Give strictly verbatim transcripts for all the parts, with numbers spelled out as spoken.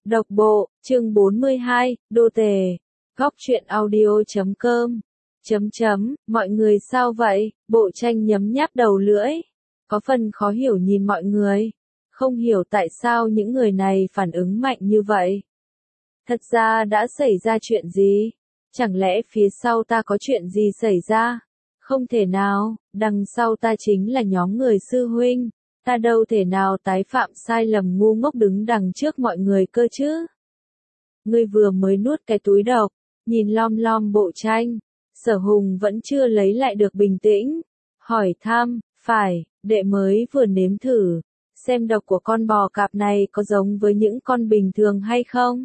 Độc bộ, chương bốn mươi hai, đô tề. Góc truyện audio chấm com. Chấm chấm, mọi người sao vậy? Bộ tranh nhấm nháp đầu lưỡi. Có phần khó hiểu nhìn mọi người. Không hiểu tại sao những người này phản ứng mạnh như vậy. Thật ra đã xảy ra chuyện gì? Chẳng lẽ phía sau ta có chuyện gì xảy ra? Không thể nào, đằng sau ta chính là nhóm người sư huynh. Ta đâu thể nào tái phạm sai lầm ngu ngốc đứng đằng trước mọi người cơ chứ. Ngươi vừa mới nuốt cái túi độc, nhìn lom lom bộ tranh, Sở Hùng vẫn chưa lấy lại được bình tĩnh. Hỏi thăm, phải, đệ mới vừa nếm thử, xem độc của con bò cạp này có giống với những con bình thường hay không?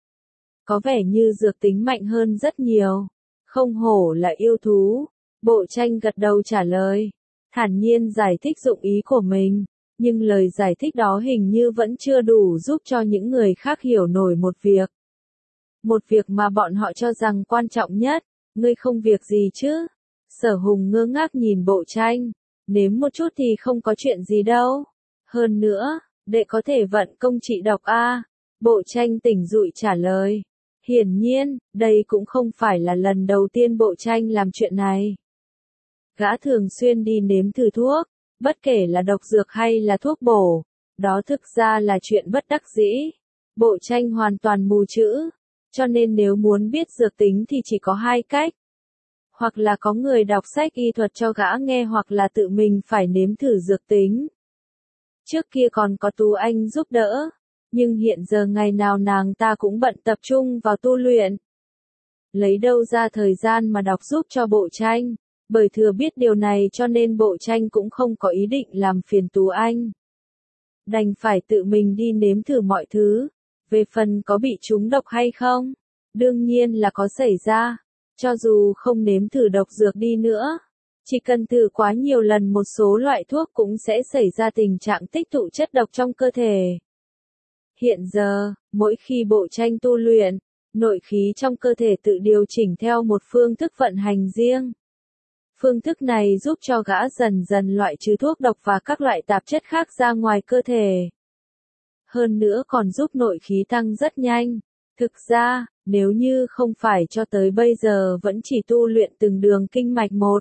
Có vẻ như dược tính mạnh hơn rất nhiều, không hổ là yêu thú. Bộ tranh gật đầu trả lời, thản nhiên giải thích dụng ý của mình. Nhưng lời giải thích đó hình như vẫn chưa đủ giúp cho những người khác hiểu nổi một việc. Một việc mà bọn họ cho rằng quan trọng nhất. Ngươi không việc gì chứ? Sở Hùng ngơ ngác nhìn bộ tranh. Nếm một chút thì không có chuyện gì đâu. Hơn nữa, đệ có thể vận công trị độc a. Bộ tranh tỉnh dụi trả lời. Hiển nhiên, đây cũng không phải là lần đầu tiên bộ tranh làm chuyện này. Gã thường xuyên đi nếm thử thuốc. Bất kể là độc dược hay là thuốc bổ, đó thực ra là chuyện bất đắc dĩ. Bộ tranh hoàn toàn mù chữ, cho nên nếu muốn biết dược tính thì chỉ có hai cách. Hoặc là có người đọc sách y thuật cho gã nghe hoặc là tự mình phải nếm thử dược tính. Trước kia còn có Tú Anh giúp đỡ, nhưng hiện giờ ngày nào nàng ta cũng bận tập trung vào tu luyện. Lấy đâu ra thời gian mà đọc giúp cho bộ tranh. Bởi thừa biết điều này cho nên bộ tranh cũng không có ý định làm phiền Tú Anh. Đành phải tự mình đi nếm thử mọi thứ. Về phần có bị trúng độc hay không? Đương nhiên là có xảy ra. Cho dù không nếm thử độc dược đi nữa. Chỉ cần thử quá nhiều lần một số loại thuốc cũng sẽ xảy ra tình trạng tích tụ chất độc trong cơ thể. Hiện giờ, mỗi khi bộ tranh tu luyện, nội khí trong cơ thể tự điều chỉnh theo một phương thức vận hành riêng. Phương thức này giúp cho gã dần dần loại trừ thuốc độc và các loại tạp chất khác ra ngoài cơ thể. Hơn nữa còn giúp nội khí tăng rất nhanh. Thực ra, nếu như không phải cho tới bây giờ vẫn chỉ tu luyện từng đường kinh mạch một.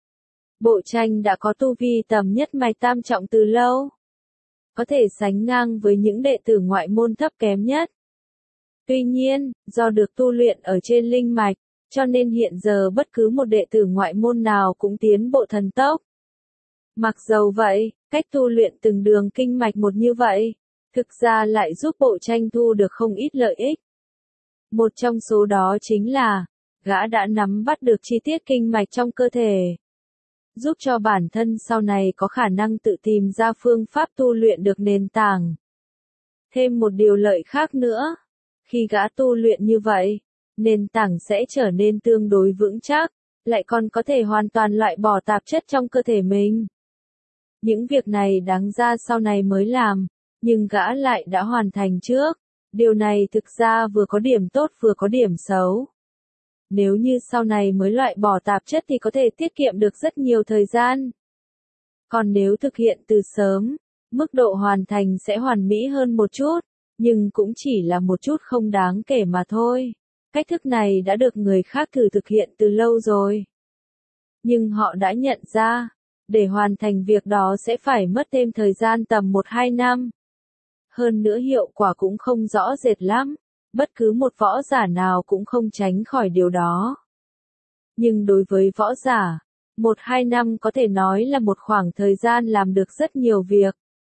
Bộ tranh đã có tu vi tầm nhất mạch tam trọng từ lâu. Có thể sánh ngang với những đệ tử ngoại môn thấp kém nhất. Tuy nhiên, do được tu luyện ở trên linh mạch, cho nên hiện giờ bất cứ một đệ tử ngoại môn nào cũng tiến bộ thần tốc. Mặc dầu vậy, cách tu luyện từng đường kinh mạch một như vậy, thực ra lại giúp bộ tranh thu được không ít lợi ích. Một trong số đó chính là, gã đã nắm bắt được chi tiết kinh mạch trong cơ thể. Giúp cho bản thân sau này có khả năng tự tìm ra phương pháp tu luyện được nền tảng. Thêm một điều lợi khác nữa, khi gã tu luyện như vậy, nền tảng sẽ trở nên tương đối vững chắc, lại còn có thể hoàn toàn loại bỏ tạp chất trong cơ thể mình. Những việc này đáng ra sau này mới làm, nhưng gã lại đã hoàn thành trước. Điều này thực ra vừa có điểm tốt vừa có điểm xấu. Nếu như sau này mới loại bỏ tạp chất thì có thể tiết kiệm được rất nhiều thời gian. Còn nếu thực hiện từ sớm, mức độ hoàn thành sẽ hoàn mỹ hơn một chút, nhưng cũng chỉ là một chút không đáng kể mà thôi. Cách thức này đã được người khác thử thực hiện từ lâu rồi. Nhưng họ đã nhận ra, để hoàn thành việc đó sẽ phải mất thêm thời gian tầm một hai năm. Hơn nữa hiệu quả cũng không rõ rệt lắm, bất cứ một võ giả nào cũng không tránh khỏi điều đó. Nhưng đối với võ giả, một hai năm có thể nói là một khoảng thời gian làm được rất nhiều việc.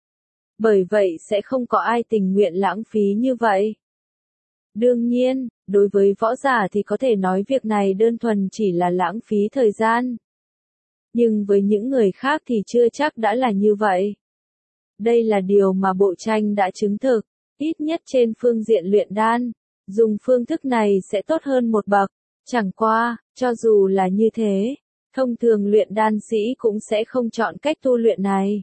Bởi vậy sẽ không có ai tình nguyện lãng phí như vậy. Đương nhiên, đối với võ giả thì có thể nói việc này đơn thuần chỉ là lãng phí thời gian. Nhưng với những người khác thì chưa chắc đã là như vậy. Đây là điều mà bộ tranh đã chứng thực, ít nhất trên phương diện luyện đan, dùng phương thức này sẽ tốt hơn một bậc. Chẳng qua, cho dù là như thế, thông thường luyện đan sĩ cũng sẽ không chọn cách tu luyện này.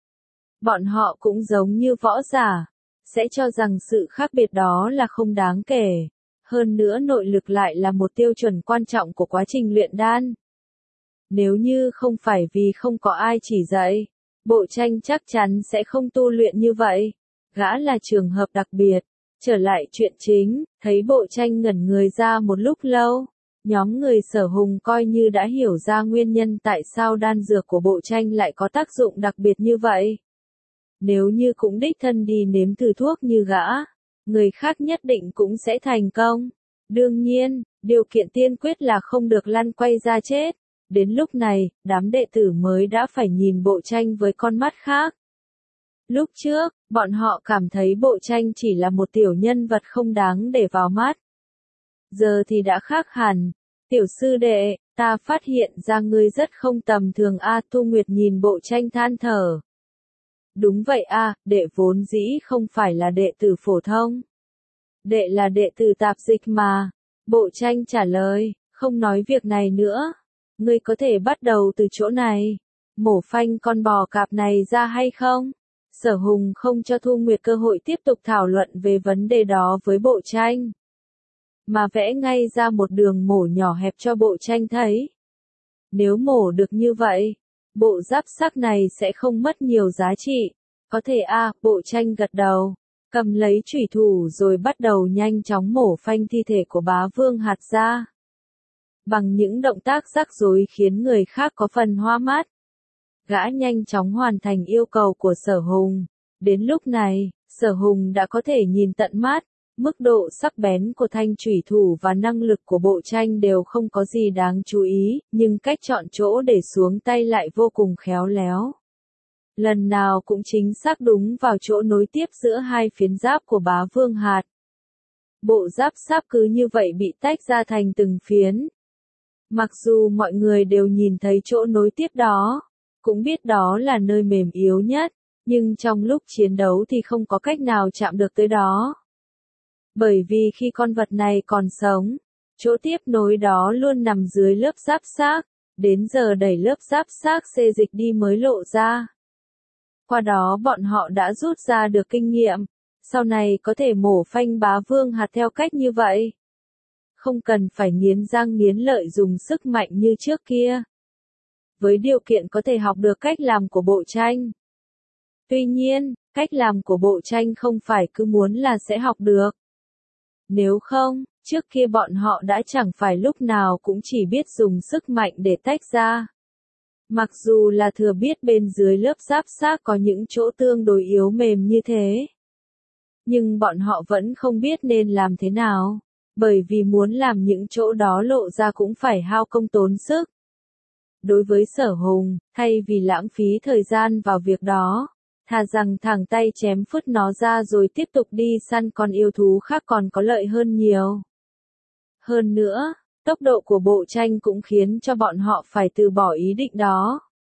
Bọn họ cũng giống như võ giả, sẽ cho rằng sự khác biệt đó là không đáng kể. Hơn nữa nội lực lại là một tiêu chuẩn quan trọng của quá trình luyện đan. Nếu như không phải vì không có ai chỉ dạy, bộ tranh chắc chắn sẽ không tu luyện như vậy. Gã là trường hợp đặc biệt, Trở lại chuyện chính, thấy bộ tranh ngẩn người ra một lúc lâu. Nhóm người Sở Hùng coi như đã hiểu ra nguyên nhân tại sao đan dược của bộ tranh lại có tác dụng đặc biệt như vậy. Nếu như cũng đích thân đi nếm thử thuốc như gã, người khác nhất định cũng sẽ thành công. Đương nhiên, điều kiện tiên quyết là không được lăn quay ra chết. Đến lúc này, đám đệ tử mới đã phải nhìn bộ tranh với con mắt khác. Lúc trước, bọn họ cảm thấy bộ tranh chỉ là một tiểu nhân vật không đáng để vào mắt. Giờ thì đã khác hẳn. Tiểu sư đệ, ta phát hiện ra ngươi rất không tầm thường a. Thu Nguyệt nhìn bộ tranh than thở. Đúng vậy a, đệ vốn dĩ không phải là đệ tử phổ thông. Đệ là đệ tử tạp dịch mà. Bộ tranh trả lời, không nói việc này nữa. Ngươi có thể bắt đầu từ chỗ này. Mổ phanh con bò cạp này ra hay không? Sở Hùng không cho Thu Nguyệt cơ hội tiếp tục thảo luận về vấn đề đó với bộ tranh. Mà vẽ ngay ra một đường mổ nhỏ hẹp cho bộ tranh thấy. Nếu mổ được như vậy, bộ giáp xác này sẽ không mất nhiều giá trị. Có thể a, à, bộ tranh gật đầu, cầm lấy chủy thủ rồi bắt đầu nhanh chóng mổ phanh thi thể của bá vương hạt ra. Bằng những động tác rắc rối khiến người khác có phần hoa mắt. Gã nhanh chóng hoàn thành yêu cầu của Sở Hùng. Đến lúc này, Sở Hùng đã có thể nhìn tận mắt. Mức độ sắc bén của thanh chủy thủ và năng lực của bộ tranh đều không có gì đáng chú ý, nhưng cách chọn chỗ để xuống tay lại vô cùng khéo léo. Lần nào cũng chính xác đúng vào chỗ nối tiếp giữa hai phiến giáp của bá vương hạt. Bộ giáp sáp cứ như vậy bị tách ra thành từng phiến. Mặc dù mọi người đều nhìn thấy chỗ nối tiếp đó, cũng biết đó là nơi mềm yếu nhất, nhưng trong lúc chiến đấu thì không có cách nào chạm được tới đó. Bởi vì khi con vật này còn sống, chỗ tiếp nối đó luôn nằm dưới lớp giáp xác, đến giờ đẩy lớp giáp xác xê dịch đi mới lộ ra. Qua đó bọn họ đã rút ra được kinh nghiệm, sau này có thể mổ phanh bá vương hạt theo cách như vậy. Không cần phải nghiến răng nghiến lợi dùng sức mạnh như trước kia. Với điều kiện có thể học được cách làm của bộ tranh. Tuy nhiên, cách làm của bộ tranh không phải cứ muốn là sẽ học được. Nếu không, trước kia bọn họ đã chẳng phải lúc nào cũng chỉ biết dùng sức mạnh để tách ra. Mặc dù là thừa biết bên dưới lớp giáp xác có những chỗ tương đối yếu mềm như thế. Nhưng bọn họ vẫn không biết nên làm thế nào, bởi vì muốn làm những chỗ đó lộ ra cũng phải hao công tốn sức. Đối với Sở Hùng, thay vì lãng phí thời gian vào việc đó, thà rằng thẳng tay chém phứt nó ra rồi tiếp tục đi săn con yêu thú khác còn có lợi hơn nhiều. Hơn nữa, tốc độ của bộ tranh cũng khiến cho bọn họ phải từ bỏ ý định đó.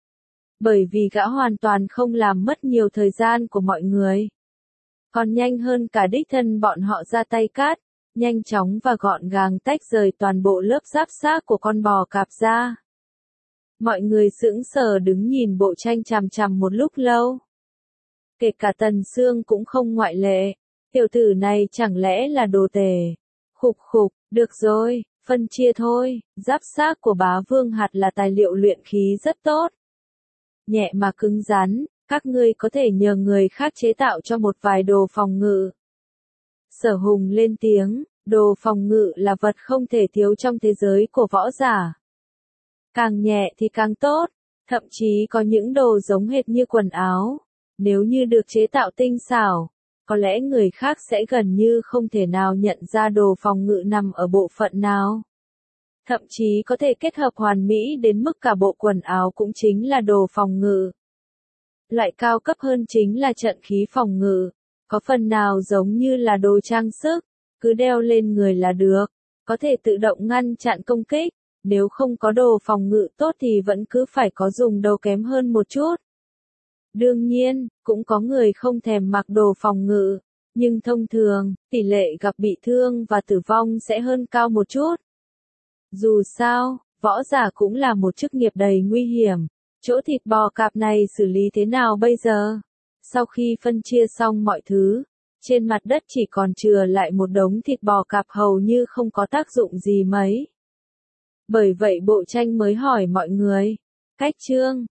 Bởi vì gã hoàn toàn không làm mất nhiều thời gian của mọi người. Còn nhanh hơn cả đích thân bọn họ ra tay cát, nhanh chóng và gọn gàng tách rời toàn bộ lớp giáp xác của con bò cạp ra. Mọi người sững sờ đứng nhìn bộ tranh chằm chằm một lúc lâu. Kể cả Tần Sương cũng không ngoại lệ. Tiểu tử này chẳng lẽ là đồ tể. Khục khục, được rồi, phân chia thôi. Giáp xác của bá vương hạt là tài liệu luyện khí rất tốt. Nhẹ mà cứng rắn, các ngươi có thể nhờ người khác chế tạo cho một vài đồ phòng ngự. Sở Hùng lên tiếng, đồ phòng ngự là vật không thể thiếu trong thế giới của võ giả. Càng nhẹ thì càng tốt, thậm chí có những đồ giống hệt như quần áo. Nếu như được chế tạo tinh xảo, có lẽ người khác sẽ gần như không thể nào nhận ra đồ phòng ngự nằm ở bộ phận nào. Thậm chí có thể kết hợp hoàn mỹ đến mức cả bộ quần áo cũng chính là đồ phòng ngự. Loại cao cấp hơn chính là trận khí phòng ngự, có phần nào giống như là đồ trang sức, cứ đeo lên người là được, có thể tự động ngăn chặn công kích. Nếu không có đồ phòng ngự tốt thì vẫn cứ phải có dùng đồ kém hơn một chút. Đương nhiên, cũng có người không thèm mặc đồ phòng ngự, nhưng thông thường, tỷ lệ gặp bị thương và tử vong sẽ hơn cao một chút. Dù sao, võ giả cũng là một chức nghiệp đầy nguy hiểm. Chỗ thịt bò cạp này xử lý thế nào bây giờ? Sau khi phân chia xong mọi thứ, trên mặt đất chỉ còn chừa lại một đống thịt bò cạp hầu như không có tác dụng gì mấy. Bởi vậy bộ tranh mới hỏi mọi người. Cách chương